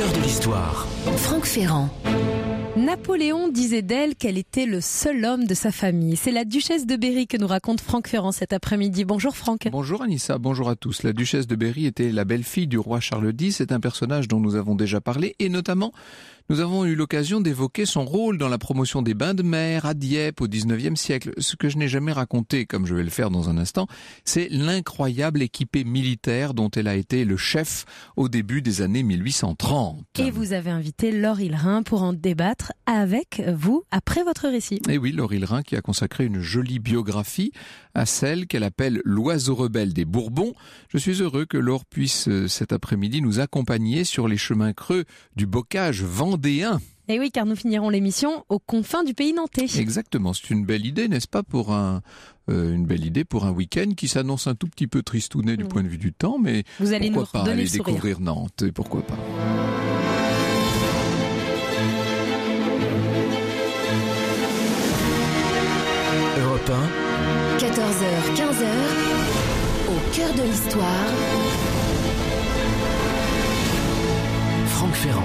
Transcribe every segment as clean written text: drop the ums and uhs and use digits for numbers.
cœur de l'histoire. Franck Ferrand. Napoléon disait d'elle qu'elle était le seul homme de sa famille. C'est la duchesse de Berry que nous raconte Franck Ferrand cet après-midi. Bonjour Franck. Bonjour Anissa, bonjour à tous. La duchesse de Berry était la belle-fille du roi Charles X. C'est un personnage dont nous avons déjà parlé et notamment nous avons eu l'occasion d'évoquer son rôle dans la promotion des bains de mer à Dieppe au XIXe siècle. Ce que je n'ai jamais raconté, comme je vais le faire dans un instant, c'est l'incroyable équipée militaire dont elle a été le chef au début des années 1830. Et vous avez invité Laure Hillerin pour en débattre avec vous après votre récit. Et oui, Laure Hillerin qui a consacré une jolie biographie à celle qu'elle appelle l'oiseau rebelle des Bourbons. Je suis heureux que Laure puisse cet après-midi nous accompagner sur les chemins creux du bocage vendéen. Et oui, car nous finirons l'émission aux confins du pays nantais. Exactement, c'est une belle idée, n'est-ce pas, pour une belle idée pour un week-end qui s'annonce un tout petit peu tristounet du point de vue du temps, mais vous allez pourquoi nous pas donner aller le sourire. Découvrir Nantes, et pourquoi pas. Europe 1, 14h, 15h, au cœur de l'histoire. Franck Ferrand.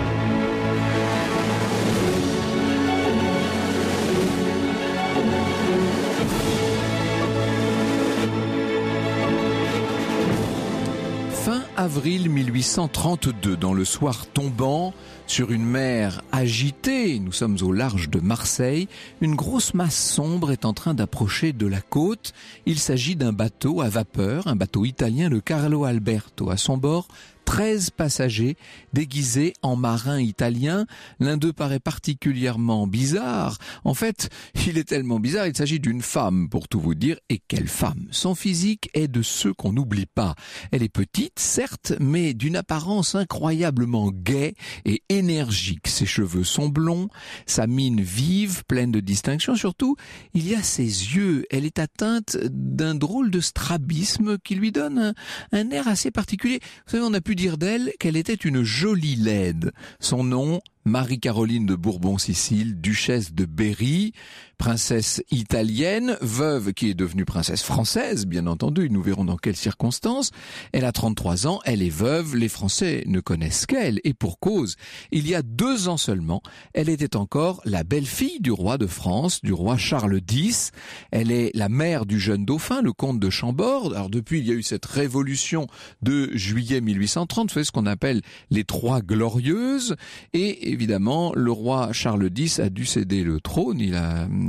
Fin avril 1832, dans le soir tombant, sur une mer agitée, nous sommes au large de Marseille, une grosse masse sombre est en train d'approcher de la côte. Il s'agit d'un bateau à vapeur, un bateau italien, le Carlo Alberto. À son bord, 13 passagers déguisés en marins italiens. L'un d'eux paraît particulièrement bizarre. En fait, il est tellement bizarre, il s'agit d'une femme, pour tout vous dire. Et quelle femme! Son physique est de ceux qu'on n'oublie pas. Elle est petite, certes, mais d'une apparence incroyablement gaie et énergique. Ses cheveux sont blonds, sa mine vive, pleine de distinction. Surtout, il y a ses yeux. Elle est atteinte d'un drôle de strabisme qui lui donne un air assez particulier. Vous savez, on a pu dire d'elle qu'elle était une jolie laide. Son nom, Marie-Caroline de Bourbon-Sicile, duchesse de Berry, princesse italienne, veuve qui est devenue princesse française, bien entendu, nous verrons dans quelles circonstances. Elle a 33 ans, elle est veuve, les Français ne connaissent qu'elle, et pour cause. Il y a 2 ans seulement, elle était encore la belle-fille du roi de France, du roi Charles X. Elle est la mère du jeune dauphin, le comte de Chambord. Alors depuis, il y a eu cette révolution de juillet 1830, c'est ce qu'on appelle les 3 glorieuses, et évidemment, le roi Charles X a dû céder le trône, il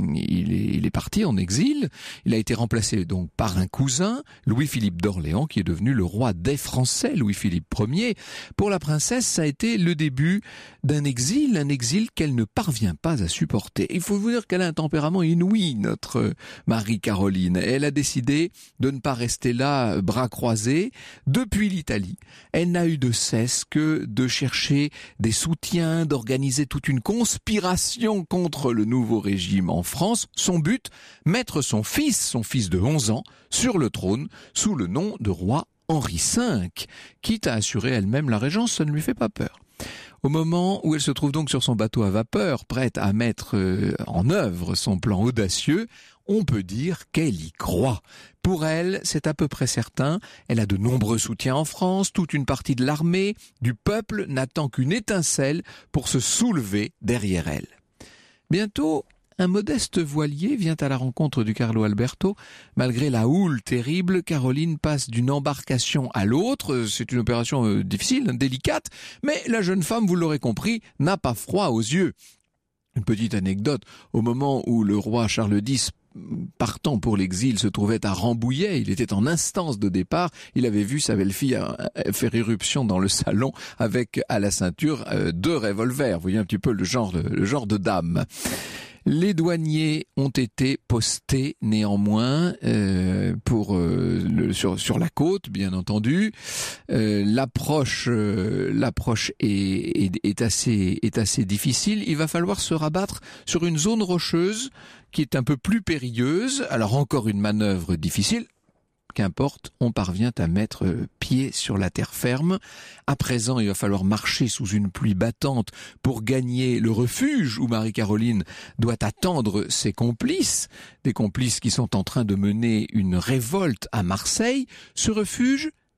est parti en exil, il a été remplacé donc par un cousin, Louis-Philippe d'Orléans, qui est devenu le roi des Français, Louis-Philippe Ier. Pour la princesse, ça a été le début d'un exil, un exil qu'elle ne parvient pas à supporter. Il faut vous dire qu'elle a un tempérament inouï, notre Marie-Caroline. Elle a décidé de ne pas rester là, bras croisés. Depuis l'Italie, elle n'a eu de cesse que de chercher des soutiens, d'organiser toute une conspiration contre le nouveau régime en France. Son but, mettre son fils de 11 ans, sur le trône sous le nom de roi Henri V, quitte à assurer elle-même la régence, ça ne lui fait pas peur. Au moment où elle se trouve donc sur son bateau à vapeur, prête à mettre en œuvre son plan audacieux, on peut dire qu'elle y croit. Pour elle, c'est à peu près certain, elle a de nombreux soutiens en France, toute une partie de l'armée, du peuple n'attend qu'une étincelle pour se soulever derrière elle. Bientôt, un modeste voilier vient à la rencontre du Carlo Alberto. Malgré la houle terrible, Caroline passe d'une embarcation à l'autre. C'est une opération difficile, délicate, mais la jeune femme, vous l'aurez compris, n'a pas froid aux yeux. Une petite anecdote, au moment où le roi Charles X, partant pour l'exil, se trouvait à Rambouillet, il était en instance de départ, il avait vu sa belle-fille faire irruption dans le salon avec à la ceinture 2 revolvers. Vous voyez un petit peu le genre de dame. Les douaniers ont été postés néanmoins sur la côte, bien entendu. L'approche est assez difficile. Il va falloir se rabattre sur une zone rocheuse qui est un peu plus périlleuse. Alors encore une manœuvre difficile. Qu'importe, on parvient à mettre pied sur la terre ferme. À présent, il va falloir marcher sous une pluie battante pour gagner le refuge où Marie-Caroline doit attendre ses complices, des complices qui sont en train de mener une révolte à Marseille. Ce refuge,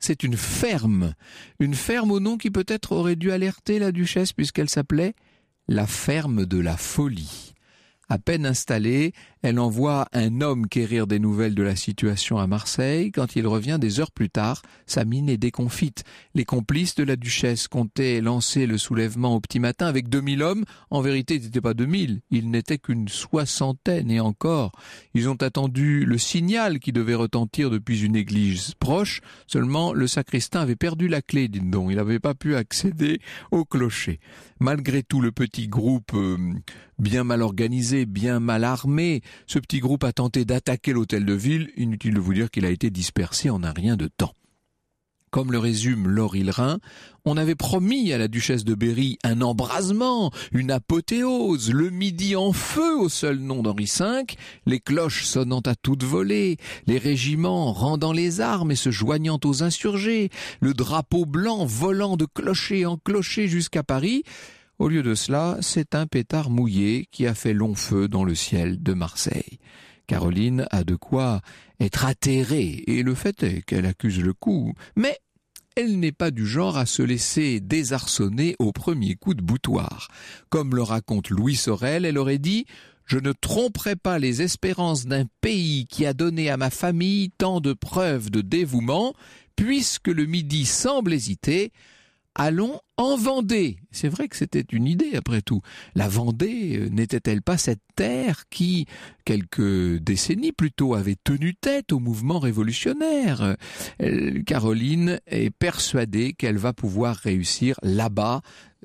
c'est une ferme. Une ferme au nom qui peut-être aurait dû alerter la duchesse puisqu'elle s'appelait la ferme de la folie. À peine installée, elle envoie un homme quérir des nouvelles de la situation à Marseille. Quand il revient des heures plus tard, sa mine est déconfite. Les complices de la duchesse comptaient lancer le soulèvement au petit matin avec 2000 hommes. En vérité, ils n'étaient pas 2000, ils n'étaient qu'une soixantaine et encore. Ils ont attendu le signal qui devait retentir depuis une église proche. Seulement, le sacristain avait perdu la clé, dites donc. Il n'avait pas pu accéder au clocher. Malgré tout, le petit groupe bien mal organisé, bien mal armé, ce petit groupe a tenté d'attaquer l'hôtel de ville. Inutile de vous dire qu'il a été dispersé en un rien de temps. Comme le résume Laure Hillerin, on avait promis à la duchesse de Berry un embrasement, une apothéose, le midi en feu au seul nom d'Henri V, les cloches sonnant à toute volée, les régiments rendant les armes et se joignant aux insurgés, le drapeau blanc volant de clocher en clocher jusqu'à Paris. Au lieu de cela, c'est un pétard mouillé qui a fait long feu dans le ciel de Marseille. Caroline a de quoi être atterrée, et le fait est qu'elle accuse le coup. Mais elle n'est pas du genre à se laisser désarçonner au premier coup de boutoir. Comme le raconte Louis Sorel, elle aurait dit « Je ne tromperai pas les espérances d'un pays qui a donné à ma famille tant de preuves de dévouement, puisque le Midi semble hésiter. Allons en Vendée ». C'est vrai que c'était une idée après tout. La Vendée n'était-elle pas cette terre qui, quelques décennies plus tôt, avait tenu tête au mouvement révolutionnaire ? Caroline est persuadée qu'elle va pouvoir réussir là-bas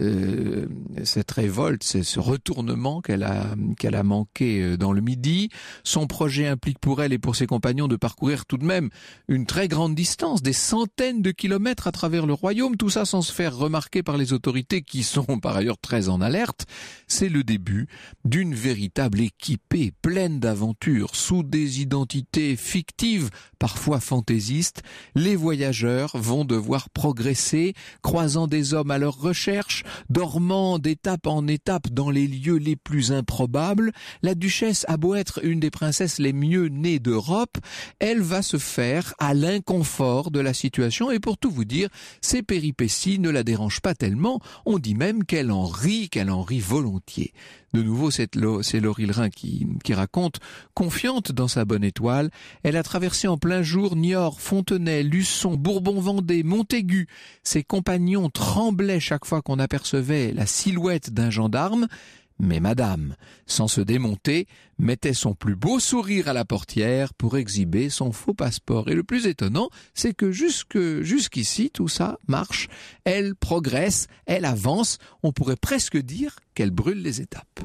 cette révolte, c'est ce retournement qu'elle a manqué dans le Midi. Son projet implique pour elle et pour ses compagnons de parcourir tout de même une très grande distance, des centaines de kilomètres à travers le royaume, tout ça sans se faire remarquer par les autorités qui sont par ailleurs très en alerte. C'est le début d'une véritable équipée pleine d'aventures, sous des identités fictives, parfois fantaisistes. Les voyageurs vont devoir progresser, croisant des hommes à leur recherche, dormant d'étape en étape dans les lieux les plus improbables. La duchesse a beau être une des princesses les mieux nées d'Europe, elle va se faire à l'inconfort de la situation, et pour tout vous dire, ces péripéties ne la dérangent pas tellement. On dit même qu'elle en rit volontiers. De nouveau, c'est Laure Hillerin qui raconte, confiante dans sa bonne étoile, elle a traversé en plein jour Niort, Fontenay, Luçon, Bourbon-Vendée, Montaigu. Ses compagnons tremblaient chaque fois qu'on apercevait la silhouette d'un gendarme. Mais madame, sans se démonter, mettait son plus beau sourire à la portière pour exhiber son faux passeport. Et le plus étonnant, c'est que jusqu'ici, tout ça marche. Elle progresse, elle avance, on pourrait presque dire qu'elle brûle les étapes.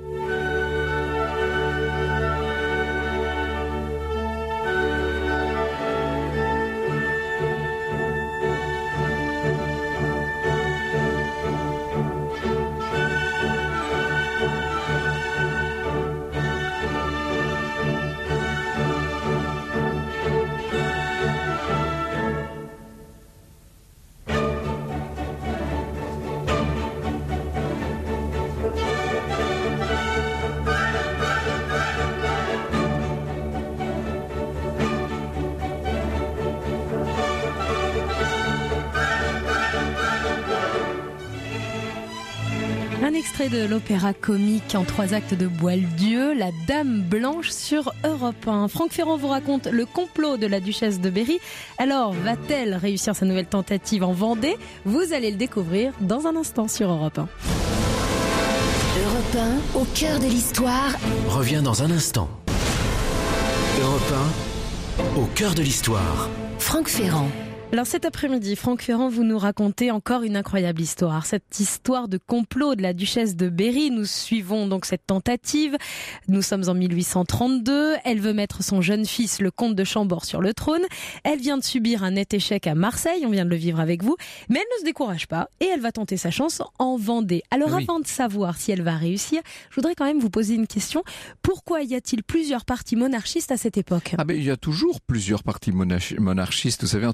Un extrait de l'opéra comique en 3 actes de Boieldieu, La Dame Blanche sur Europe 1. Franck Ferrand vous raconte le complot de la duchesse de Berry. Alors, va-t-elle réussir sa nouvelle tentative en Vendée ? Vous allez le découvrir dans un instant sur Europe 1. Europe 1, au cœur de l'histoire. Revient dans un instant. Europe 1, au cœur de l'histoire. Franck Ferrand. Alors cet après-midi, Franck Ferrand, vous nous racontez encore une incroyable histoire. Cette histoire de complot de la duchesse de Berry. Nous suivons donc cette tentative. Nous sommes en 1832. Elle veut mettre son jeune fils, le comte de Chambord, sur le trône. Elle vient de subir un net échec à Marseille. On vient de le vivre avec vous. Mais elle ne se décourage pas et elle va tenter sa chance en Vendée. Alors avant de savoir si elle va réussir, je voudrais quand même vous poser une question. Pourquoi y a-t-il plusieurs partis monarchistes à cette époque ? Il y a toujours plusieurs partis monarchistes. Vous savez, en tout cas, depuis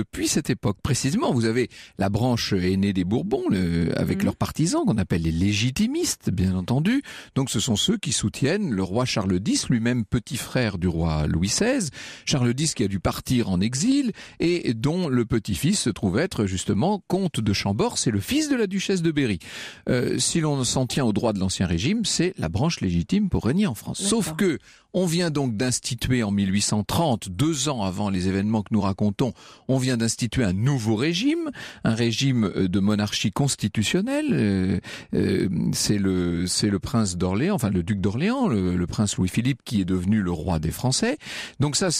depuis cette époque. Précisément, vous avez la branche aînée des Bourbons, avec leurs partisans, qu'on appelle les légitimistes, bien entendu. Donc ce sont ceux qui soutiennent le roi Charles X, lui-même petit frère du roi Louis XVI. Charles X qui a dû partir en exil et dont le petit-fils se trouve être justement comte de Chambord, c'est le fils de la duchesse de Berry. Si l'on s'en tient au droit de l'Ancien Régime, c'est la branche légitime pour régner en France. D'accord. Sauf que on vient donc d'instituer en 1830, 2 ans avant les événements que nous racontons, on vient d'instituer un nouveau régime, un régime de monarchie constitutionnelle. C'est le prince d'Orléans, enfin le duc d'Orléans, le prince Louis-Philippe qui est devenu le roi des Français. Donc ça,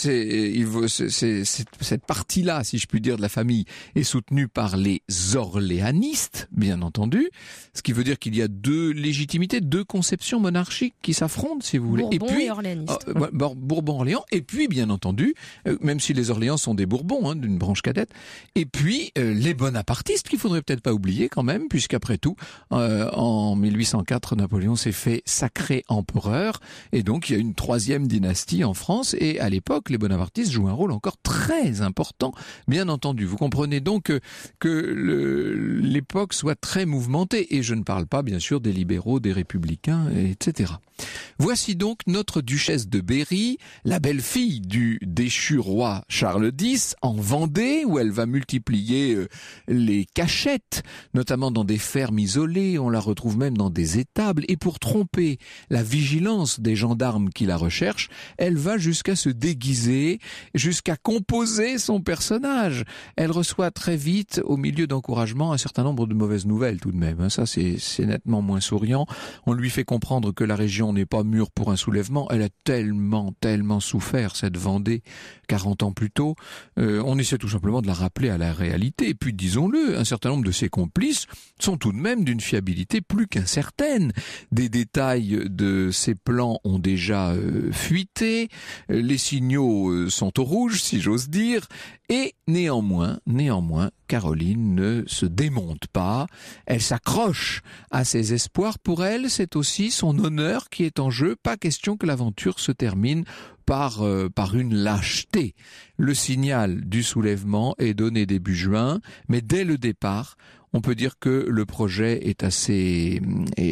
cette partie-là, si je puis dire, de la famille est soutenue par les orléanistes, bien entendu. Ce qui veut dire qu'il y a 2 légitimités, 2 conceptions monarchiques qui s'affrontent, si vous voulez. Bourbon et orléaniste. Bourbon-Orléans, et puis bien entendu, même si les Orléans sont des Bourbons, d'une branche cadette, et puis les bonapartistes qu'il faudrait peut-être pas oublier quand même, puisqu'après tout, en 1804, Napoléon s'est fait sacré empereur, et donc il y a une 3e dynastie en France, et à l'époque, les bonapartistes jouent un rôle encore très important, bien entendu. Vous comprenez donc que l'époque soit très mouvementée, et je ne parle pas bien sûr des libéraux, des républicains, etc. Voici donc notre duchesse de Berry, la belle-fille du déchu roi Charles X, en Vendée, où elle va multiplier les cachettes, notamment dans des fermes isolées, on la retrouve même dans des étables, et pour tromper la vigilance des gendarmes qui la recherchent, elle va jusqu'à se déguiser, jusqu'à composer son personnage. Elle reçoit très vite, au milieu d'encouragement, un certain nombre de mauvaises nouvelles tout de même. Ça, c'est nettement moins souriant. On lui fait comprendre que la région n'est pas mûre pour un soulèvement. Elle a tellement souffert, cette Vendée, 40 ans plus tôt. On essaie tout simplement de la rappeler à la réalité. Et puis, disons-le, un certain nombre de ses complices sont tout de même d'une fiabilité plus qu'incertaine. Des détails de ses plans ont déjà fuité. Les signaux sont au rouge, si j'ose dire. Et néanmoins, Caroline ne se démonte pas. Elle s'accroche à ses espoirs. Pour elle, c'est aussi son honneur qui est en jeu. Pas question que l'aventure se termine par une lâcheté. Le signal du soulèvement est donné début juin, mais dès le départ, on peut dire que le projet est assez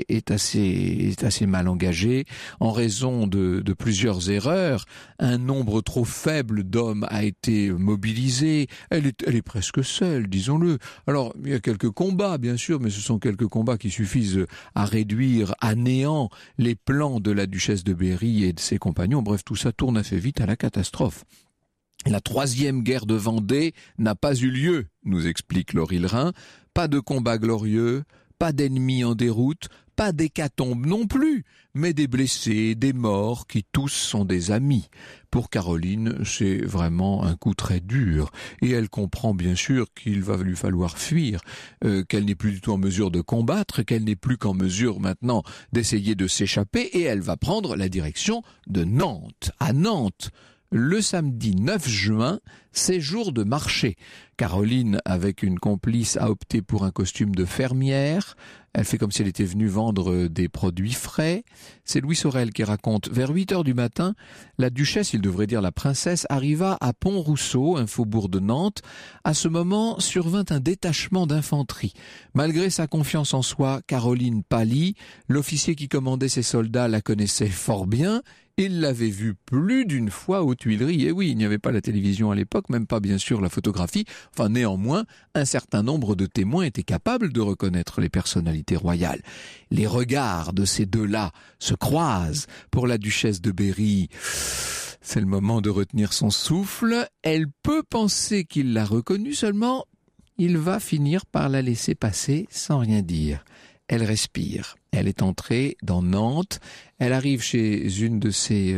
mal engagé en raison de plusieurs erreurs. Un nombre trop faible d'hommes a été mobilisé. Elle est presque seule, disons-le. Alors, il y a quelques combats, bien sûr, mais ce sont quelques combats qui suffisent à réduire à néant les plans de la duchesse de Berry et de ses compagnons. Bref, tout ça tourne assez vite à la catastrophe. La 3e guerre de Vendée n'a pas eu lieu, nous explique Laurie Lrhin. Pas de combat glorieux, pas d'ennemis en déroute, pas d'hécatombe non plus, mais des blessés, des morts qui tous sont des amis. Pour Caroline, c'est vraiment un coup très dur. Et elle comprend bien sûr qu'il va lui falloir fuir, qu'elle n'est plus du tout en mesure de combattre, qu'elle n'est plus qu'en mesure maintenant d'essayer de s'échapper, et elle va prendre la direction de Nantes. À Nantes, le samedi 9 juin, c'est jour de marché. Caroline, avec une complice, a opté pour un costume de fermière. Elle fait comme si elle était venue vendre des produits frais. C'est Louis Sorel qui raconte. Vers 8 heures du matin, la duchesse, il devrait dire la princesse, arriva à Pont-Rousseau, un faubourg de Nantes. À ce moment, survint un détachement d'infanterie. Malgré sa confiance en soi, Caroline pâlit. L'officier qui commandait ses soldats la connaissait fort bien. Il l'avait vue plus d'une fois aux Tuileries. Et oui, il n'y avait pas la télévision à l'époque, même pas bien sûr la photographie. Enfin, néanmoins, un certain nombre de témoins étaient capables de reconnaître les personnalités royales. Les regards de ces deux-là se croisent. Pour la duchesse de Berry, c'est le moment de retenir son souffle. Elle peut penser qu'il l'a reconnue, seulement il va finir par la laisser passer sans rien dire. Elle respire. Elle est entrée dans Nantes. Elle arrive chez l'une de ses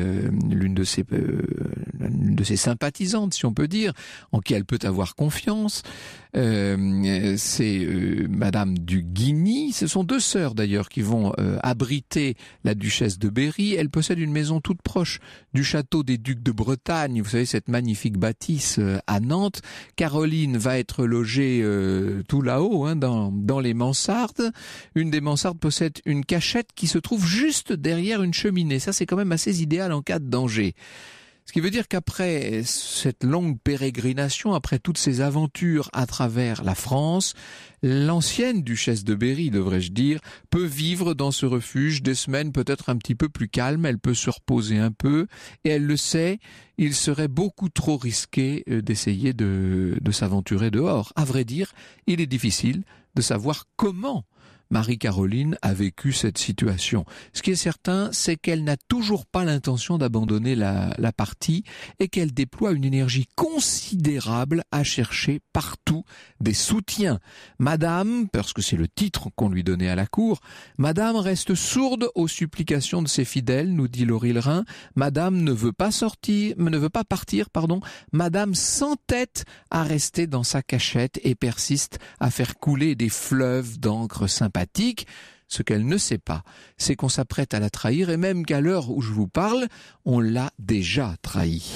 sympathisantes, si on peut dire, en qui elle peut avoir confiance. C'est Madame du Guigny. Ce sont 2 sœurs d'ailleurs qui vont abriter la duchesse de Berry. Elle possède une maison toute proche du château des Ducs de Bretagne. Vous savez, cette magnifique bâtisse à Nantes. Caroline va être logée tout là-haut, dans les mansardes. Une des mansardes possède une cachette qui se trouve juste derrière une cheminée. Ça, c'est quand même assez idéal en cas de danger. Ce qui veut dire qu'après cette longue pérégrination, après toutes ces aventures à travers la France, l'ancienne duchesse de Berry, devrais-je dire, peut vivre dans ce refuge des semaines peut-être un petit peu plus calmes, elle peut se reposer un peu, et elle le sait, il serait beaucoup trop risqué d'essayer de s'aventurer dehors. À vrai dire, il est difficile de savoir comment Marie-Caroline a vécu cette situation. Ce qui est certain, c'est qu'elle n'a toujours pas l'intention d'abandonner la partie et qu'elle déploie une énergie considérable à chercher partout des soutiens. Madame, parce que c'est le titre qu'on lui donnait à la cour, Madame reste sourde aux supplications de ses fidèles, nous dit Laurie Lorrain. Madame ne veut pas partir. Madame s'entête à rester dans sa cachette et persiste à faire couler des fleuves d'encre sympathique. Ce qu'elle ne sait pas, c'est qu'on s'apprête à la trahir et même qu'à l'heure où je vous parle, on l'a déjà trahie.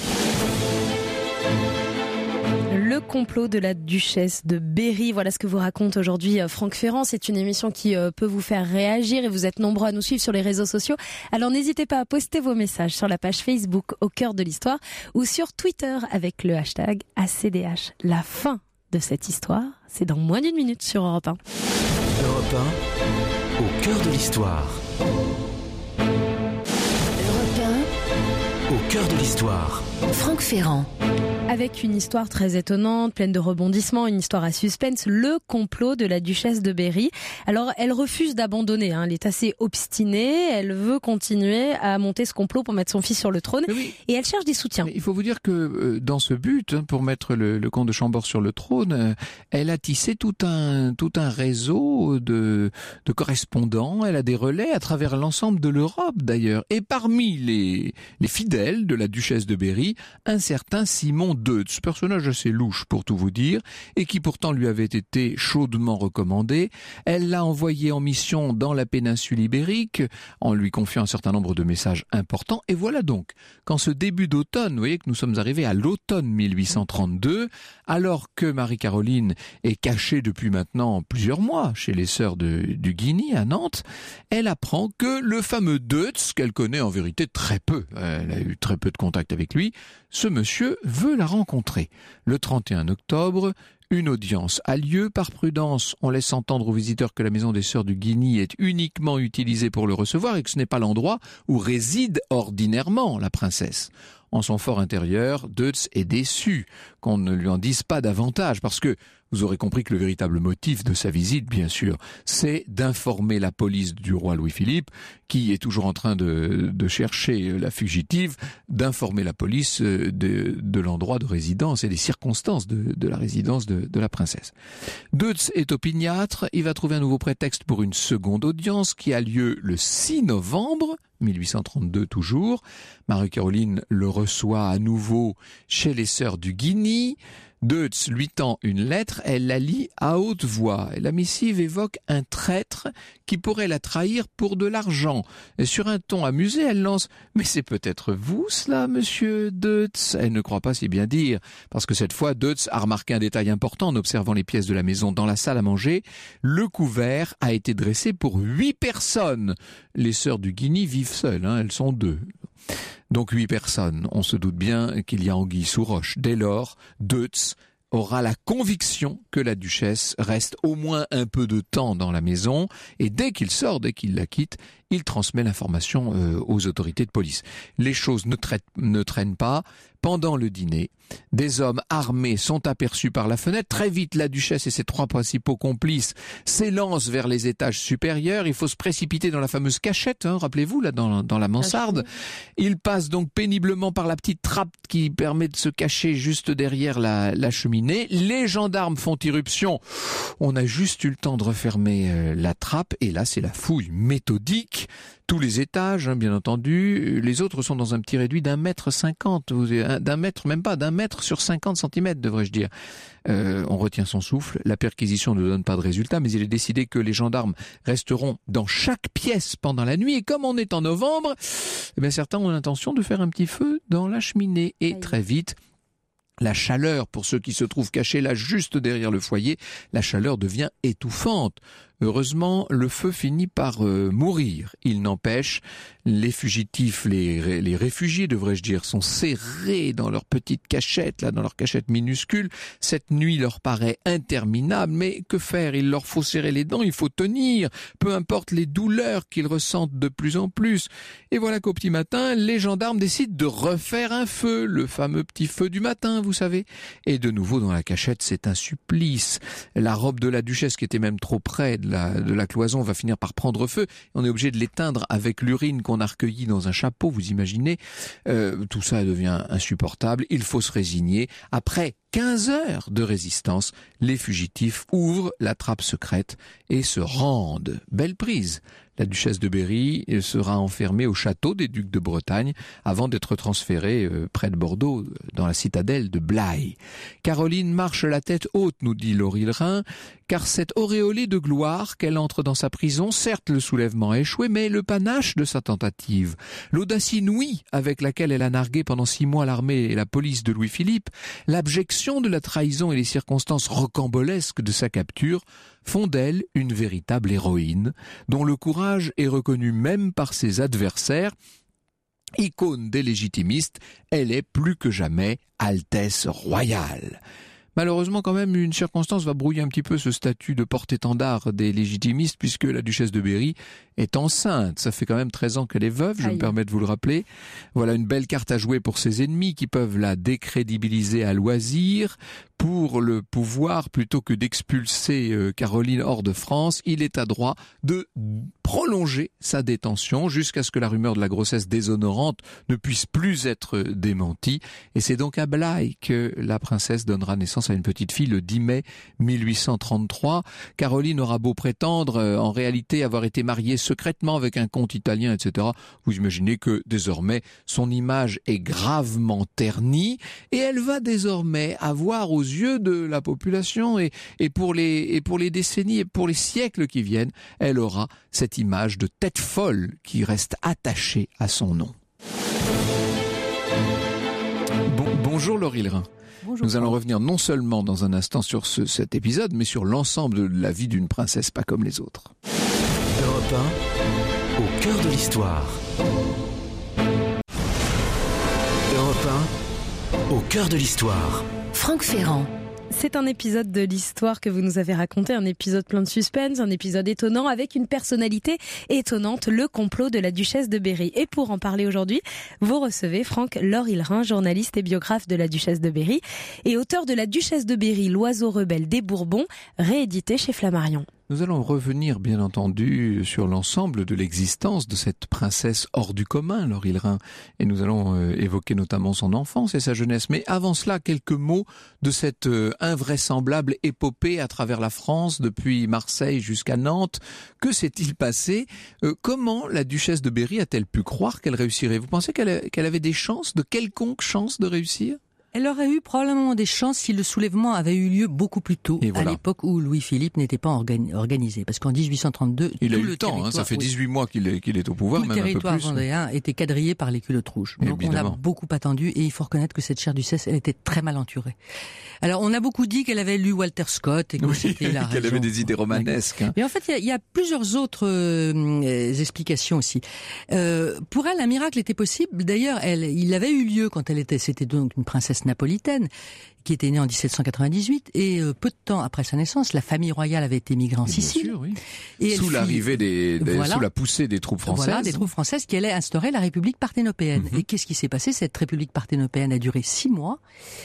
Le complot de la duchesse de Berry, voilà ce que vous raconte aujourd'hui Franck Ferrand. C'est une émission qui peut vous faire réagir et vous êtes nombreux à nous suivre sur les réseaux sociaux. Alors n'hésitez pas à poster vos messages sur la page Facebook Au cœur de l'histoire ou sur Twitter avec le hashtag ACDH. La fin de cette histoire, c'est dans moins d'une minute sur Europe 1. Europe 1, au cœur de l'histoire. Europe Au cœur de l'histoire. 1, Franck Ferrand. Avec une histoire très étonnante, pleine de rebondissements, une histoire à suspense, le complot de la duchesse de Berry. Alors, elle refuse d'abandonner, elle est assez obstinée, elle veut continuer à monter ce complot pour mettre son fils sur le trône, Oui. et elle cherche des soutiens. Mais il faut vous dire que dans ce but, pour mettre le comte de Chambord sur le trône, elle a tissé tout un réseau de correspondants, elle a des relais à travers l'ensemble de l'Europe d'ailleurs. Et parmi les fidèles de la duchesse de Berry, un certain Simon Deutz, personnage assez louche pour tout vous dire, et qui pourtant lui avait été chaudement recommandé. Elle l'a envoyé en mission dans la péninsule ibérique, en lui confiant un certain nombre de messages importants. Et voilà donc, qu'en ce début d'automne, vous voyez que nous sommes arrivés à l'automne 1832, alors que Marie-Caroline est cachée depuis maintenant plusieurs mois chez les sœurs du Guigny à Nantes, elle apprend que le fameux Deutz, qu'elle connaît en vérité très peu, elle a eu très peu de contact avec lui, ce monsieur veut la rencontrer. Le 31 octobre, une audience a lieu. Par prudence, on laisse entendre aux visiteurs que la maison des sœurs du Guigny est uniquement utilisée pour le recevoir et que ce n'est pas l'endroit où réside ordinairement la princesse. En son fort intérieur, Deutz est déçu qu'on ne lui en dise pas davantage parce que vous aurez compris que le véritable motif de sa visite, bien sûr, c'est d'informer la police du roi Louis-Philippe, qui est toujours en train de chercher la fugitive, d'informer la police de l'endroit de résidence et des circonstances de la résidence de la princesse. Deutz est opiniâtre, il va trouver un nouveau prétexte pour une seconde audience qui a lieu le 6 novembre 1832 toujours. Marie-Caroline le reçoit à nouveau chez les sœurs du Guigny. Deutz lui tend une lettre, elle la lit à haute voix. La missive évoque un traître qui pourrait la trahir pour de l'argent. Et sur un ton amusé, elle lance « Mais c'est peut-être vous cela, monsieur Deutz ?» Elle ne croit pas si bien dire, parce que cette fois, Deutz a remarqué un détail important en observant les pièces de la maison dans la salle à manger. Le couvert a été dressé pour 8 personnes. Les sœurs du Guigny vivent seules, elles sont 2. Donc 8 personnes, on se doute bien qu'il y a anguille sous roche. Dès lors, Deutz aura la conviction que la duchesse reste au moins un peu de temps dans la maison et dès qu'il sort, dès qu'il la quitte, il transmet l'information aux autorités de police. Les choses ne traînent pas. Pendant le dîner, des hommes armés sont aperçus par la fenêtre. Très vite, la duchesse et ses 3 principaux complices s'élancent vers les étages supérieurs. Il faut se précipiter dans la fameuse cachette, rappelez-vous, là dans la mansarde. Ils passent donc péniblement par la petite trappe qui permet de se cacher juste derrière la cheminée. Les gendarmes font irruption. On a juste eu le temps de refermer la trappe et là, c'est la fouille méthodique. Tous les étages, bien entendu. Les autres sont dans un petit réduit d'1,50 m, d'un mètre sur 50 cm, devrais-je dire. On retient son souffle. La perquisition ne donne pas de résultat, mais il est décidé que les gendarmes resteront dans chaque pièce pendant la nuit. Et comme on est en novembre, certains ont l'intention de faire un petit feu dans la cheminée. Et très vite, la chaleur, pour ceux qui se trouvent cachés là juste derrière le foyer, la chaleur devient étouffante. Heureusement, le feu finit par mourir. Il n'empêche, les fugitifs, les réfugiés, devrais-je dire, sont serrés dans leur petite cachette, là, dans leur cachette minuscule. Cette nuit leur paraît interminable, mais que faire? Il leur faut serrer les dents, il faut tenir, peu importe les douleurs qu'ils ressentent de plus en plus. Et voilà qu'au petit matin, les gendarmes décident de refaire un feu, le fameux petit feu du matin, vous savez. Et de nouveau dans la cachette, c'est un supplice. La robe de la duchesse, qui était même trop près de la cloison, va finir par prendre feu. On est obligé de l'éteindre avec l'urine qu'on a recueillie dans un chapeau, vous imaginez. Tout ça devient insupportable. Il faut se résigner. Après 15 heures de résistance, les fugitifs ouvrent la trappe secrète et se rendent. Belle prise. La duchesse de Berry sera enfermée au château des ducs de Bretagne avant d'être transférée près de Bordeaux, dans la citadelle de Blaye. Caroline marche la tête haute, nous dit Laurie Lorrain, car cette auréolée de gloire qu'elle entre dans sa prison, certes le soulèvement a échoué, mais le panache de sa tentative, l'audace inouïe avec laquelle elle a nargué pendant 6 mois l'armée et la police de Louis-Philippe, l'abjection de la trahison et les circonstances rocambolesques de sa capture font d'elle une véritable héroïne, dont le courage est reconnu même par ses adversaires. Icône des légitimistes, elle est plus que jamais Altesse royale. Malheureusement, quand même, une circonstance va brouiller un petit peu ce statut de porte-étendard des légitimistes, puisque la duchesse de Berry est enceinte. Ça fait quand même 13 ans qu'elle est veuve, je me permets de vous le rappeler. Voilà une belle carte à jouer pour ses ennemis qui peuvent la décrédibiliser à loisir. Pour le pouvoir, plutôt que d'expulser Caroline hors de France, il est adroit de prolonger sa détention jusqu'à ce que la rumeur de la grossesse déshonorante ne puisse plus être démentie. Et c'est donc à Blaye que la princesse donnera naissance à une petite fille le 10 mai 1833. Caroline aura beau prétendre en réalité avoir été mariée secrètement avec un comte italien, etc. Vous imaginez que désormais son image est gravement ternie et elle va désormais avoir aux yeux de la population et pour les décennies et pour les siècles qui viennent, elle aura cette image de tête folle qui reste attachée à son nom. Bonjour Laurie Lorrain. Bonjour. Nous allons revenir non seulement dans un instant sur cet épisode, mais sur l'ensemble de la vie d'une princesse pas comme les autres. Europe 1, au cœur de l'histoire. Europe 1, au cœur de l'histoire. Franck Ferrand. C'est un épisode de l'histoire que vous nous avez raconté, un épisode plein de suspense, un épisode étonnant avec une personnalité étonnante, le complot de la duchesse de Berry. Et pour en parler aujourd'hui, vous recevez Franck Lorrain, journaliste et biographe de la duchesse de Berry et auteur de La Duchesse de Berry, l'oiseau rebelle des Bourbons, réédité chez Flammarion. Nous allons revenir, bien entendu, sur l'ensemble de l'existence de cette princesse hors du commun, Laurie Lorrain, et nous allons évoquer notamment son enfance et sa jeunesse. Mais avant cela, quelques mots de cette invraisemblable épopée à travers la France, depuis Marseille jusqu'à Nantes. Que s'est-il passé? Comment la duchesse de Berry a-t-elle pu croire qu'elle réussirait? Vous pensez qu'elle avait des chances, de quelconque chance de réussir? Elle aurait eu probablement des chances si le soulèvement avait eu lieu beaucoup plus tôt, à l'époque où Louis-Philippe n'était pas organisé. Parce qu'en 1832, il a eu le temps, ça fait 18 mois qu'il est au pouvoir, même un peu plus. Le territoire vendéen était quadrillé par les culottes rouges. Donc évidemment. On a beaucoup attendu et il faut reconnaître que cette chère duchesse, elle était très mal entourée. Alors on a beaucoup dit qu'elle avait lu Walter Scott et que c'était la qu'elle avait des idées romanesques. Mais en fait, il y a plusieurs autres explications aussi. Pour elle, un miracle était possible. D'ailleurs, il avait eu lieu quand c'était donc une princesse napolitaine, qui était née en 1798, et peu de temps après sa naissance, la famille royale avait été migrée en Sicile. Bien sûr, oui. Et sous l'arrivée sous la poussée des troupes françaises. Voilà, des troupes françaises qui allaient instaurer la République parthénopéenne. Et qu'est-ce qui s'est passé? Cette République parthénopéenne a duré 6 mois.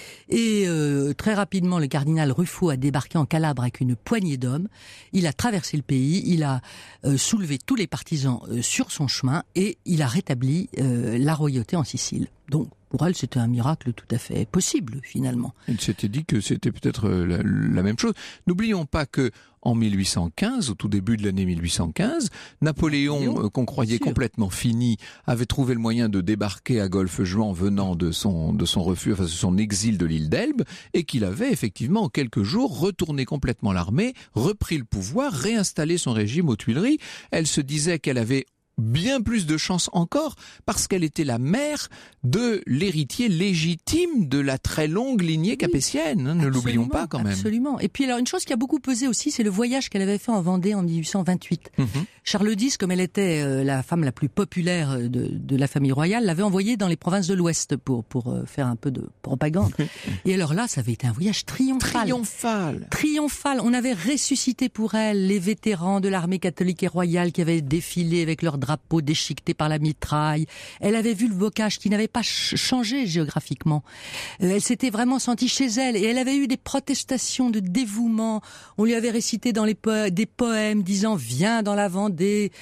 Et très rapidement, le cardinal Ruffo a débarqué en Calabre avec une poignée d'hommes. Il a traversé le pays, il a soulevé tous les partisans sur son chemin et il a rétabli la royauté en Sicile. Donc, pour elle, c'était un miracle tout à fait possible, finalement. Il s'était dit que c'était peut-être la même chose. N'oublions pas que en 1815, au tout début de l'année 1815, Napoléon, qu'on croyait complètement fini, avait trouvé le moyen de débarquer à Golfe-Juan venant de son refus, enfin de son exil de l'île d'Elbe, et qu'il avait effectivement en quelques jours retourné complètement l'armée, repris le pouvoir, réinstallé son régime aux Tuileries. Elle se disait qu'elle avait bien plus de chance encore parce qu'elle était la mère de l'héritier légitime de la très longue lignée capétienne. Ne l'oublions pas quand même. Absolument. Et puis alors une chose qui a beaucoup pesé aussi, c'est le voyage qu'elle avait fait en Vendée en 1828. Charles X, comme elle était la femme la plus populaire de la famille royale, l'avait envoyée dans les provinces de l'Ouest pour faire un peu de propagande. Et alors là, ça avait été un voyage triomphal. On avait ressuscité pour elle les vétérans de l'armée catholique et royale qui avaient défilé avec leurs drapeaux déchiquetés par la mitraille. Elle avait vu le bocage qui n'avait pas changé géographiquement. Elle s'était vraiment sentie chez elle et elle avait eu des protestations de dévouement. On lui avait récité dans des poèmes disant « Viens dans la Vendée,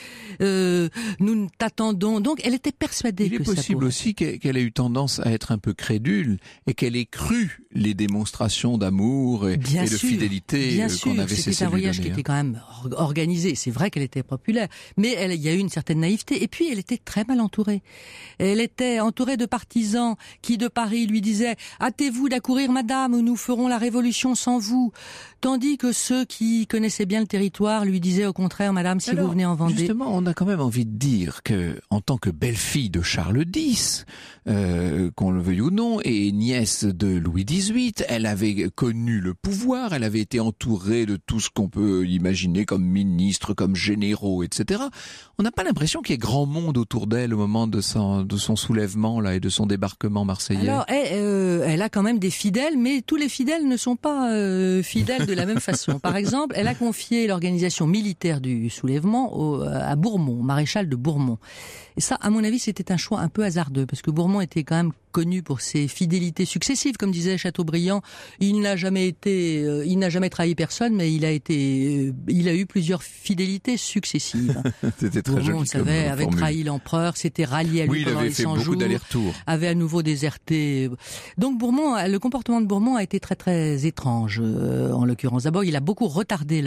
nous t'attendons ». Donc elle était persuadée que ça pourrait. Il est possible aussi qu'elle ait eu tendance à être un peu crédule et qu'elle ait cru les démonstrations d'amour et de fidélité qu'on avait cessé de lui donner. C'était un voyage qui était quand même organisé. C'est vrai qu'elle était populaire, mais il y a eu une certaine naïveté. Et puis elle était très mal entourée. Elle était entourée de partisans qui de Paris lui disaient « Hâtez-vous d'accourir, madame, ou nous ferons la révolution sans vous ». Tandis que ceux qui connaissaient bien le territoire lui disaient au contraire « Madame, si vous venez en Vendée ». Justement, on a quand même envie de dire que, en tant que belle-fille de Charles X, qu'on le veuille ou non, et nièce de Louis XVIII, elle avait connu le pouvoir, elle avait été entourée de tout ce qu'on peut imaginer comme ministres, comme généraux, etc. On n'a pas l'impression qu'il y ait grand monde autour d'elle au moment de son soulèvement là et de son débarquement marseillais. Alors, elle a quand même des fidèles, mais tous les fidèles ne sont pas fidèles de la même façon. Par exemple, elle a confié l'organisation militaire du soulèvement à Bourmont, maréchal de Bourmont. Et ça, à mon avis, c'était un choix un peu hasardeux, parce que Bourmont était quand même connu pour ses fidélités successives, comme disait Chateaubriand. Il n'a jamais trahi personne, mais il a eu plusieurs fidélités successives. C'était très Bourmont, joli. avait trahi l'empereur, s'était rallié à lui pendant les 100 jours, avait à nouveau déserté. Donc le comportement de Bourmont a été très très étrange, en l'occurrence. D'abord, il a beaucoup retardé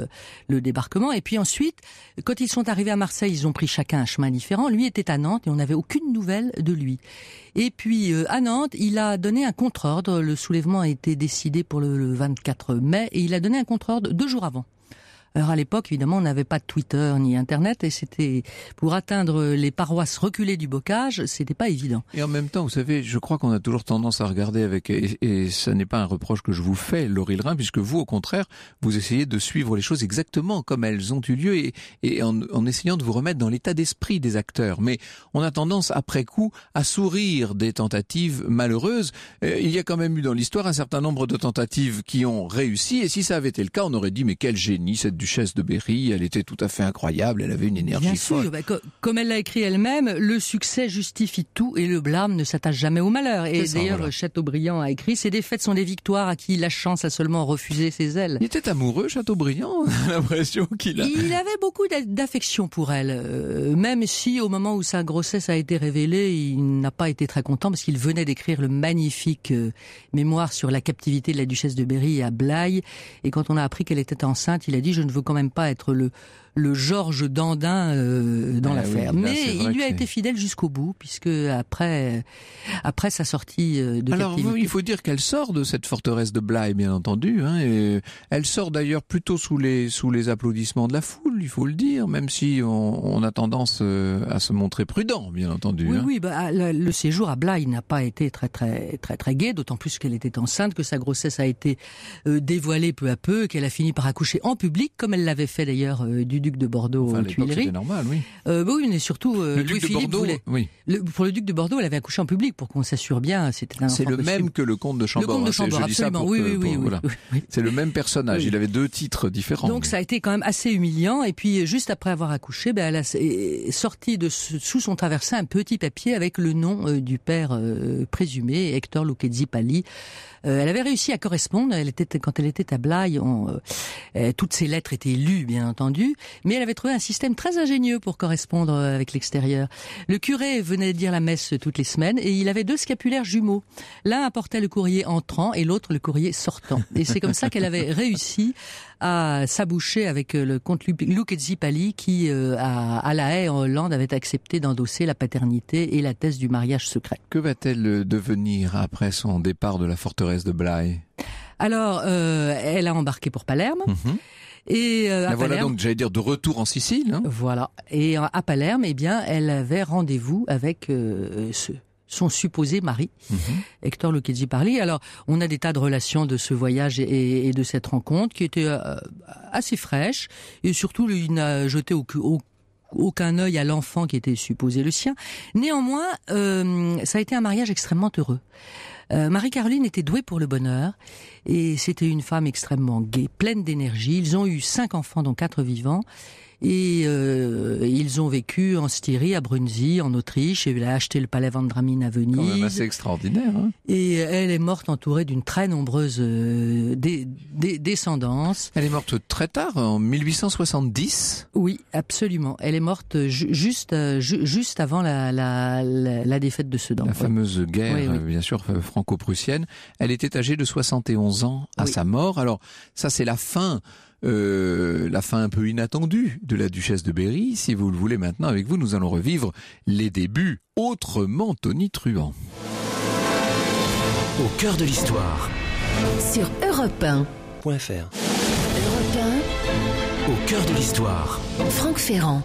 le débarquement, et puis ensuite, quand ils sont arrivés à Marseille, ils ont pris chacun un chemin différent. Lui était à Nantes et on n'avait aucune nouvelle de lui. Et puis à Nantes, il a donné un contre-ordre. Le soulèvement a été décidé pour le 24 mai et il a donné un contre-ordre 2 jours avant. Alors à l'époque, évidemment, on n'avait pas de Twitter ni Internet et c'était pour atteindre les paroisses reculées du bocage, c'était pas évident. Et en même temps, vous savez, je crois qu'on a toujours tendance à regarder et ça n'est pas un reproche que je vous fais, Laurie Lerain, puisque vous, au contraire, vous essayez de suivre les choses exactement comme elles ont eu lieu et en essayant de vous remettre dans l'état d'esprit des acteurs. Mais on a tendance, après coup, à sourire des tentatives malheureuses. Il y a quand même eu dans l'histoire un certain nombre de tentatives qui ont réussi et si ça avait été le cas, on aurait dit mais quel génie cette duchesse de Berry, elle était tout à fait incroyable, elle avait une énergie folle. Bien sûr, comme elle l'a écrit elle-même, le succès justifie tout et le blâme ne s'attache jamais au malheur. Et d'ailleurs, voilà. Chateaubriand a écrit « Ces défaites sont des victoires à qui la chance a seulement refusé ses ailes ». Il était amoureux, Chateaubriand, on a l'impression qu'il a... Il avait beaucoup d'affection pour elle, même si au moment où sa grossesse a été révélée, il n'a pas été très content parce qu'il venait d'écrire le magnifique mémoire sur la captivité de la duchesse de Berry à Blaye. Et quand on a appris qu'elle était enceinte, il a dit « Je ne veux quand même pas être le Georges Dandin dans l'affaire. Oui, mais il lui a été fidèle jusqu'au bout, puisque après sa sortie de captivité... Alors, il faut dire qu'elle sort de cette forteresse de Blaye, bien entendu. Et elle sort d'ailleurs plutôt sous les applaudissements de la foule, il faut le dire, même si on a tendance à se montrer prudent, bien entendu. Oui, le séjour à Blaye n'a pas été très très très très gai, d'autant plus qu'elle était enceinte, que sa grossesse a été dévoilée peu à peu, qu'elle a fini par accoucher en public, comme elle l'avait fait d'ailleurs du duc de Bordeaux aux Tuileries. C'était normal, oui. Oui, mais surtout Louis-Philippe voulait. Oui. Pour le duc de Bordeaux, elle avait accouché en public pour qu'on s'assure bien. C'était c'est le même que le comte de Chambord. Le comte de Chambord, absolument. Oui. C'est le même personnage. Oui. Il avait 2 titres différents. Donc ça a été quand même assez humiliant. Et puis juste après avoir accouché, elle a sorti sous son traversin un petit papier avec le nom du père présumé, Hector Lucchesi Palli. Elle avait réussi à correspondre. Quand elle était à Blaye, toutes ses lettres étaient lues, bien entendu, mais elle avait trouvé un système très ingénieux pour correspondre avec l'extérieur. Le curé venait dire la messe toutes les semaines et il avait 2 scapulaires jumeaux. L'un apportait le courrier entrant et l'autre le courrier sortant. Et c'est comme ça qu'elle avait réussi à s'aboucher avec le comte Lucchesi Palli qui, à La Haye, en Hollande, avait accepté d'endosser la paternité et la thèse du mariage secret. Que va-t-elle devenir après son départ de la forteresse de Blaye ? Alors, elle a embarqué pour Palerme. Et la voilà donc, j'allais dire, de retour en Sicile. Hein. Voilà. Et à Palerme, eh bien, elle avait rendez-vous avec son supposé mari, Hector Lucchesi Parli. Alors, on a des tas de relations de ce voyage et de cette rencontre qui étaient assez fraîches. Et surtout, il n'a jeté aucun œil à l'enfant qui était supposé le sien. Néanmoins, ça a été un mariage extrêmement heureux. Marie-Caroline était douée pour le bonheur et c'était une femme extrêmement gaie, pleine d'énergie. Ils ont eu 5 enfants, dont 4 vivants. Et ils ont vécu en Styrie, à Brunzi, en Autriche. Et elle a acheté le palais Vendramin à Venise. Quand même assez extraordinaire. Hein. Et elle est morte entourée d'une très nombreuse descendance. Elle est morte très tard, en 1870. Oui, absolument. Elle est morte juste avant la défaite de Sedan. La fameuse guerre, bien sûr, franco-prussienne. Elle était âgée de 71 ans à sa mort. Alors, ça, c'est la fin un peu inattendue de la duchesse de Berry. Si vous le voulez maintenant, avec vous, nous allons revivre les débuts autrement tonitruants. Au cœur de l'histoire. Sur Europe 1. .fr. Europe 1. Au cœur de l'histoire. Franck Ferrand.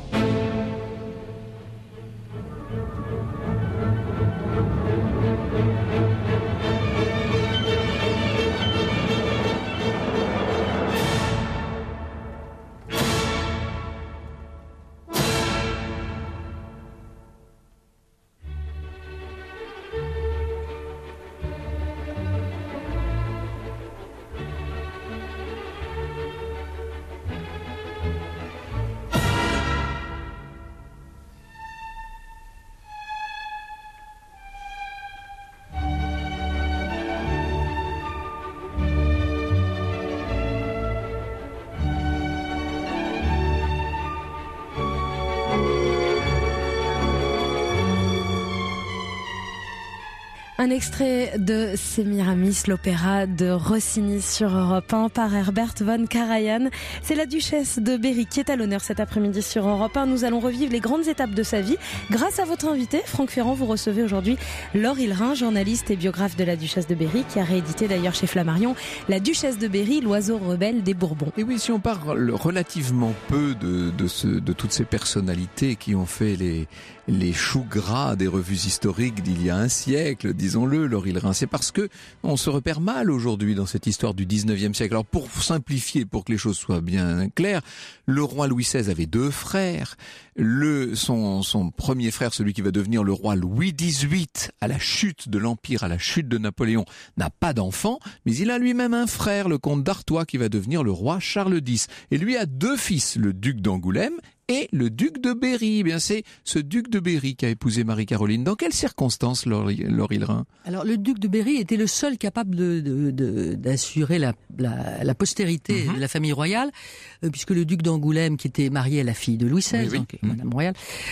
Un extrait de Sémiramis, l'opéra de Rossini sur Europe 1 par Herbert von Karajan. C'est la duchesse de Berry qui est à l'honneur cet après-midi sur Europe 1. Nous allons revivre les grandes étapes de sa vie. Grâce à votre invité, Franck Ferrand, vous recevez aujourd'hui Laure Hillerin, journaliste et biographe de la duchesse de Berry, qui a réédité d'ailleurs chez Flammarion La duchesse de Berry, l'oiseau rebelle des Bourbons. Et oui, si on parle relativement peu de toutes ces personnalités qui ont fait les choux gras des revues historiques d'il y a un siècle, disons-le, Laure Hillerin, c'est parce que on se repère mal aujourd'hui dans cette histoire du 19e siècle. Alors pour simplifier, pour que les choses soient bien claires, le roi Louis XVI avait 2 frères. Son premier frère, celui qui va devenir le roi Louis XVIII, à la chute de l'Empire, à la chute de Napoléon, n'a pas d'enfant, mais il a lui-même un frère, le comte d'Artois, qui va devenir le roi Charles X. Et lui a 2 fils, le duc d'Angoulême et le duc de Berry. Eh bien, c'est ce duc de Berry qui a épousé Marie-Caroline. Dans quelles circonstances, Laure Hillerin ? Alors, le duc de Berry était le seul capable d'assurer la postérité de la famille royale, puisque le duc d'Angoulême, qui était marié à la fille de Louis XVI, donc Madame Royale,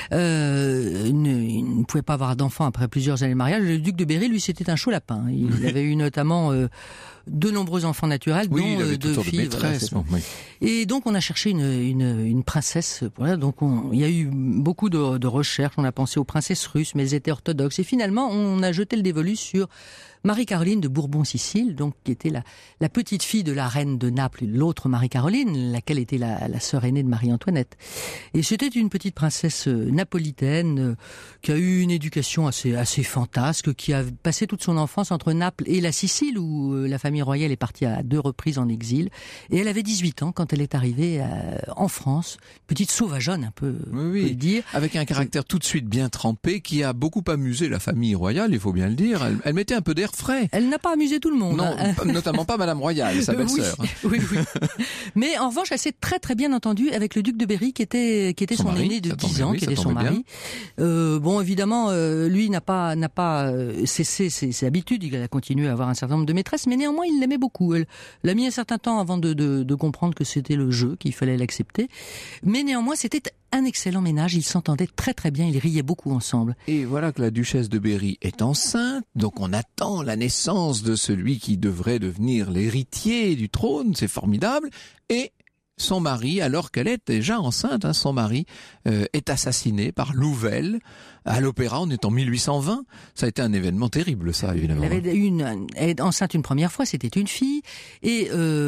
il ne pouvait pas avoir d'enfant après plusieurs années de mariage. Le duc de Berry, lui, c'était un chaud lapin. Il avait eu notamment de nombreux enfants naturels, dont 2 filles. Et donc, on a cherché une princesse. Voilà, donc il y a eu beaucoup de recherches. On a pensé aux princesses russes, mais elles étaient orthodoxes. Et finalement, on a jeté le dévolu sur Marie-Caroline de Bourbon-Sicile, donc qui était la petite fille de la reine de Naples, l'autre Marie-Caroline, laquelle était la sœur aînée de Marie-Antoinette. Et c'était une petite princesse napolitaine qui a eu une éducation assez fantasque, qui a passé toute son enfance entre Naples et la Sicile, où la famille royale est partie à 2 reprises en exil. Et elle avait 18 ans quand elle est arrivée en France, petite sauvageonne un peu, on peut le dire. Avec un caractère tout de suite bien trempé, qui a beaucoup amusé la famille royale, il faut bien le dire. Elle mettait un peu d'air frais. Elle n'a pas amusé tout le monde. Non, notamment pas Madame Royale, sa belle-sœur. Oui. Mais en revanche, elle s'est très très bien entendue avec le duc de Berry, qui était son aîné de 10 ans, qui était son mari. Bon, évidemment, lui n'a pas cessé ses habitudes. Il a continué à avoir un certain nombre de maîtresses, mais néanmoins, il l'aimait beaucoup. Elle a mis un certain temps avant de comprendre que c'était le jeu, qu'il fallait l'accepter. Mais néanmoins, c'était un excellent ménage, ils s'entendaient très très bien, ils riaient beaucoup ensemble. Et voilà que la duchesse de Berry est enceinte, donc on attend la naissance de celui qui devrait devenir l'héritier du trône, c'est formidable, et son mari, alors qu'elle est déjà enceinte, son mari est assassiné par Louvel à l'Opéra. On est en 1820. Ça a été un événement terrible, ça, évidemment. Elle est enceinte une première fois, c'était une fille. Et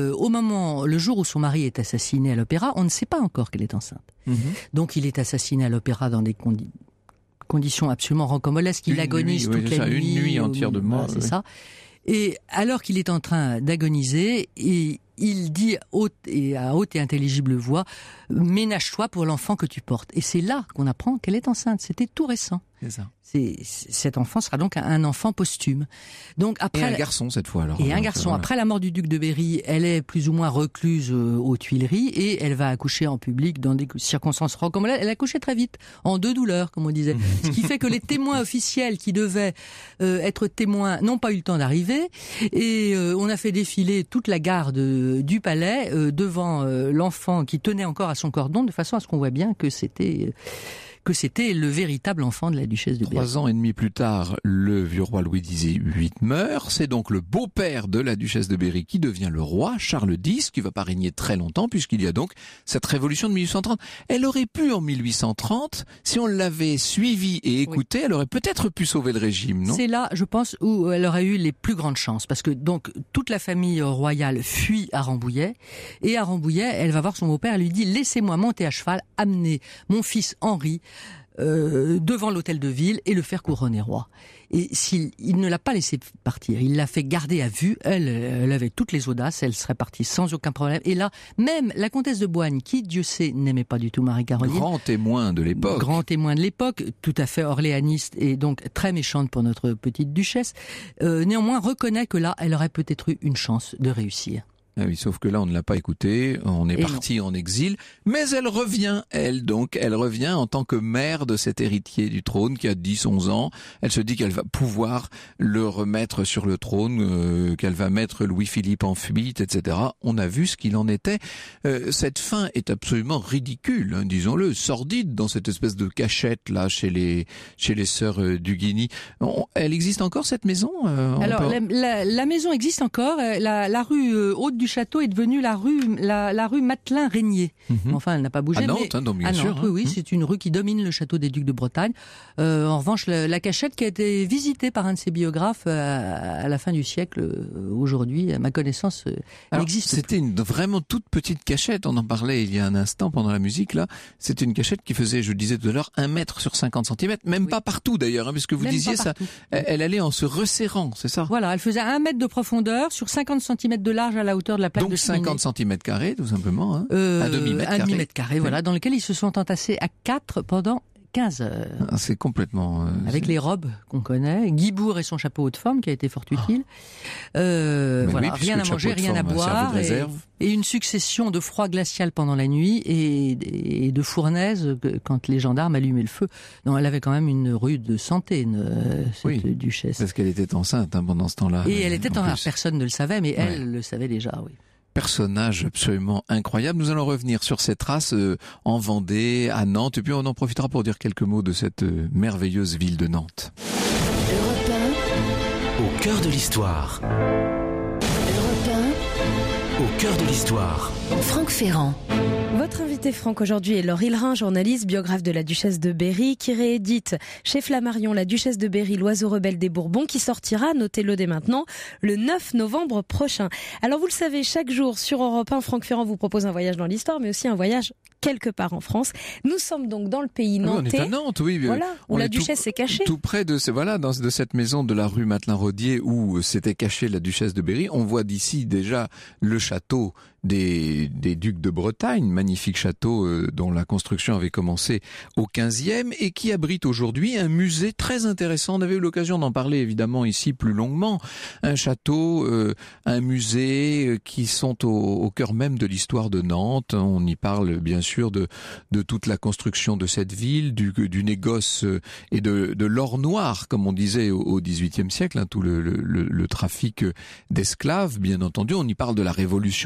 le jour où son mari est assassiné à l'Opéra, on ne sait pas encore qu'elle est enceinte. Donc il est assassiné à l'Opéra dans des conditions absolument rocambolesques. Il agonise toute la nuit. Une nuit entière de mort. C'est ça. Et alors qu'il est en train d'agoniser, il dit à haute et intelligible voix, ménage-toi pour l'enfant que tu portes. Et c'est là qu'on apprend qu'elle est enceinte. C'était tout récent. C'est ça. Cet enfant sera donc un enfant posthume. Donc après, et un garçon cette fois alors. Et un garçon. Voilà. Après la mort du duc de Berry, elle est plus ou moins recluse aux Tuileries et elle va accoucher en public dans des circonstances rocambolesques. Elle a accouché très vite, en 2 douleurs, comme on disait. Ce qui fait que les témoins officiels qui devaient être témoins n'ont pas eu le temps d'arriver. Et on a fait défiler toute la garde du palais devant l'enfant qui tenait encore à son cordon, de façon à ce qu'on voit bien que c'était le véritable enfant de la duchesse de Berry. 3 ans et demi plus tard, le vieux roi Louis XVIII meurt. C'est donc le beau-père de la duchesse de Berry qui devient le roi, Charles X, qui va pas régner très longtemps, puisqu'il y a donc cette révolution de 1830. Elle aurait pu, en 1830, si on l'avait suivie et écoutée, elle aurait peut-être pu sauver le régime, non? C'est là, je pense, où elle aurait eu les plus grandes chances, parce que donc toute la famille royale fuit à Rambouillet, et à Rambouillet, elle va voir son beau-père, elle lui dit « Laissez-moi monter à cheval, amener mon fils Henri devant l'hôtel de ville et le faire couronner roi. » Et il ne l'a pas laissé partir, il l'a fait garder à vue. Elle avait toutes les audaces, elle serait partie sans aucun problème. Et là, même la comtesse de Boigne, qui, Dieu sait, n'aimait pas du tout Marie-Caroline. Grand témoin de l'époque, tout à fait orléaniste et donc très méchante pour notre petite duchesse, néanmoins reconnaît que là, elle aurait peut-être eu une chance de réussir. Ah oui, sauf que là, on ne l'a pas écoutée, on est parti en exil, mais elle revient, elle revient en tant que mère de cet héritier du trône qui a 10-11 ans. Elle se dit qu'elle va pouvoir le remettre sur le trône, qu'elle va mettre Louis-Philippe en fuite, etc. On a vu ce qu'il en était. Cette fin est absolument ridicule, disons-le, sordide dans cette espèce de cachette là chez les sœurs Duguigny. Elle existe encore cette maison? Alors la maison existe encore. La rue Haute du Château est devenue la rue Matelin-Régnier. Enfin, elle n'a pas bougé. À Nantes, donc bien sûr. Oui, c'est une rue qui domine le château des Ducs de Bretagne. En revanche, la cachette qui a été visitée par un de ses biographes à la fin du siècle, aujourd'hui, à ma connaissance, n'existe plus. C'était une vraiment toute petite cachette. On en parlait il y a un instant pendant la musique. Là, c'était une cachette qui faisait, je disais tout à l'heure, 1 mètre sur 50 cm. Même pas partout d'ailleurs, puisque vous disiez ça. Elle allait en se resserrant, c'est ça? Voilà, elle faisait 1 mètre de profondeur sur 50 cm de large à la hauteur de la plaque donc de cheminée. 50 cm2, tout simplement, un demi-mètre carré. Un demi-mètre carré, voilà, dans lequel ils se sont entassés à 4 pendant 15 heures. C'est complètement... Avec les robes qu'on connaît, Guibourg et son chapeau haut de forme qui a été fort utile. Voilà, oui, rien à manger, rien à boire. Et une succession de froid glacial pendant la nuit et de fournaises quand les gendarmes allumaient le feu. Non, elle avait quand même une rude santé, cette duchesse. Parce qu'elle était enceinte pendant ce temps-là. Et elle était enceinte, personne ne le savait, mais elle le savait déjà, oui. Personnage absolument incroyable. Nous allons revenir sur ces traces en Vendée, à Nantes, et puis on en profitera pour dire quelques mots de cette merveilleuse ville de Nantes. Europe 1. Au cœur de l'histoire. Europe 1. Au cœur de l'histoire. Franck Ferrand. Votre invité Franck aujourd'hui est Laure Hillerin, journaliste, biographe de la duchesse de Berry, qui réédite chez Flammarion La duchesse de Berry, l'oiseau rebelle des Bourbons, qui sortira, notez-le dès maintenant, le 9 novembre prochain. Alors vous le savez, chaque jour sur Europe 1, Franck Ferrand vous propose un voyage dans l'histoire, mais aussi un voyage quelque part en France. Nous sommes donc dans le pays nantais. On est à Nantes, oui. Voilà, où la duchesse s'est cachée. Tout près de cette maison de la rue Matelin-Rodier où s'était cachée la duchesse de Berry. On voit d'ici déjà le château des ducs de Bretagne, magnifique château dont la construction avait commencé au 15e et qui abrite aujourd'hui un musée très intéressant. On avait eu l'occasion d'en parler évidemment ici plus longuement. Un château, un musée qui sont au cœur même de l'histoire de Nantes. On y parle bien sûr de toute la construction de cette ville, du négoce et de l'or noir, comme on disait au XVIIIe siècle, tout le trafic d'esclaves, bien entendu. On y parle de la Révolution à Nantes,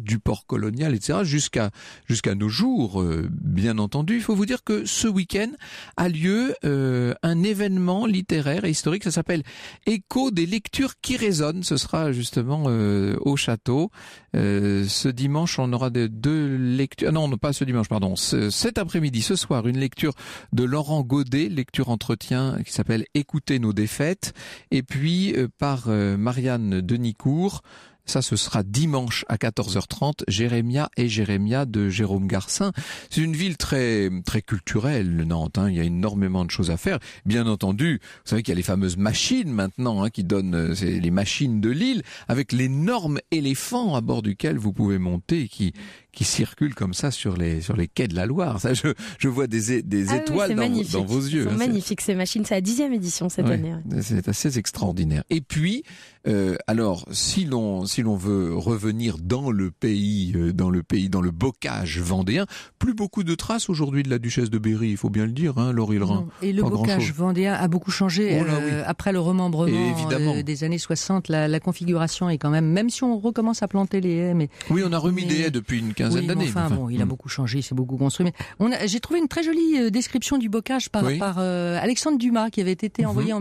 du port colonial, etc., jusqu'à nos jours, bien entendu. Il faut vous dire que ce week-end a lieu un événement littéraire et historique, ça s'appelle Écho des lectures qui résonnent. Ce sera justement au château. Ce dimanche, on aura deux lectures. Non, pas ce dimanche, pardon. Cet après-midi, ce soir, une lecture de Laurent Godet, lecture entretien qui s'appelle Écoutez nos défaites, et puis par Marianne Denicourt. Ça, ce sera dimanche à 14h30, Jérémia et Jérémia de Jérôme Garcin. C'est une ville très très culturelle, Nantes. Il y a énormément de choses à faire. Bien entendu, vous savez qu'il y a les fameuses machines maintenant qui donnent les machines de Lille, avec l'énorme éléphant à bord duquel vous pouvez monter, qui circule comme ça sur les quais de la Loire. Ça, je vois des étoiles dans vos yeux. C'est magnifique ces machines. C'est la 10e édition cette année. Ouais. C'est assez extraordinaire. Et puis, alors, si l'on veut revenir dans le bocage vendéen, plus beaucoup de traces aujourd'hui de la duchesse de Berry, il faut bien le dire, Laurie Lorrain. Et le bocage vendéen a beaucoup changé après le remembrement des années 60. La configuration est quand même si on recommence à planter les haies, oui, on a remis des haies depuis une quinzaine d'années. Il a beaucoup changé, il s'est beaucoup construit. Mais j'ai trouvé une très jolie description du bocage par Alexandre Dumas, qui avait été envoyé en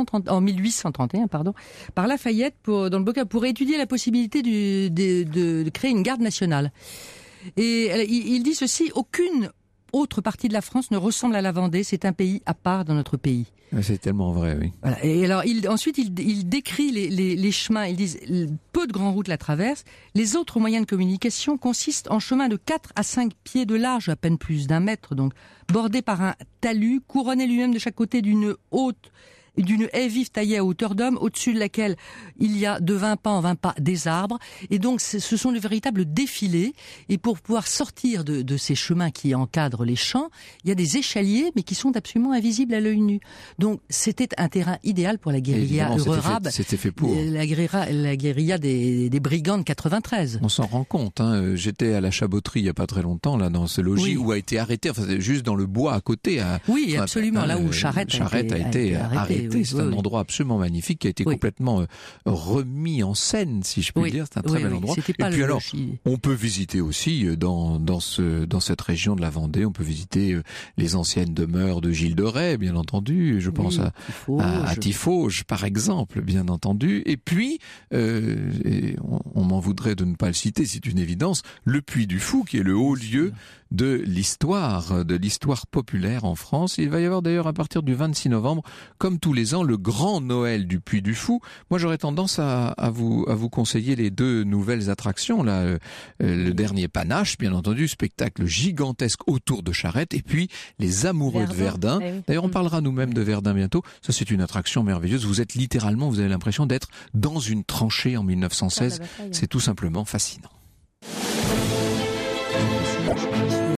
1831, par Lafayette dans le bocage pour étudier la possibilité de créer une garde nationale. Et il dit ceci: aucune autre partie de la France ne ressemble à la Vendée, c'est un pays à part dans notre pays. C'est tellement vrai, oui. Voilà. Et alors, ensuite, il décrit les chemins. Ils disent peu de grandes routes la traversent. Les autres moyens de communication consistent en chemins de 4 à 5 pieds de large, à peine plus d'1 mètre, donc bordé par un talus, couronné lui-même de chaque côté d'une haie vive taillée à hauteur d'homme, au-dessus de laquelle il y a de 20 pas en 20 pas des arbres. Et donc, ce sont de véritables défilés. Et pour pouvoir sortir de ces chemins qui encadrent les champs, il y a des échaliers, mais qui sont absolument invisibles à l'œil nu. Donc, c'était un terrain idéal pour la guérilla rurale. C'était fait pour. La guérilla des brigands de 93. On s'en rend compte. J'étais à la Chaboterie il n'y a pas très longtemps, là, dans ce logis où a été arrêté, juste dans le bois à côté. Oui, absolument. Là où Charette a été arrêté. C'est un endroit absolument magnifique qui a été complètement remis en scène, si je puis dire. C'est un très bel endroit. Et puis alors, on peut visiter aussi dans cette région de la Vendée, on peut visiter les anciennes demeures de Gilles de Rais, bien entendu. Je pense à Tiffauges, par exemple, bien entendu. Et puis, on m'en voudrait de ne pas le citer, c'est une évidence, le Puy du Fou, qui est le haut lieu de l'histoire populaire en France. Il va y avoir d'ailleurs à partir du 26 novembre, comme tous les ans, le grand Noël du Puy du Fou. Moi, j'aurais tendance à vous conseiller les 2 nouvelles attractions. Là, le dernier Panache, bien entendu, spectacle gigantesque autour de Charette, et puis les amoureux de Verdun. D'ailleurs, on parlera nous-mêmes de Verdun bientôt. Ça, c'est une attraction merveilleuse. Vous avez l'impression d'être dans une tranchée en 1916. C'est tout simplement fascinant.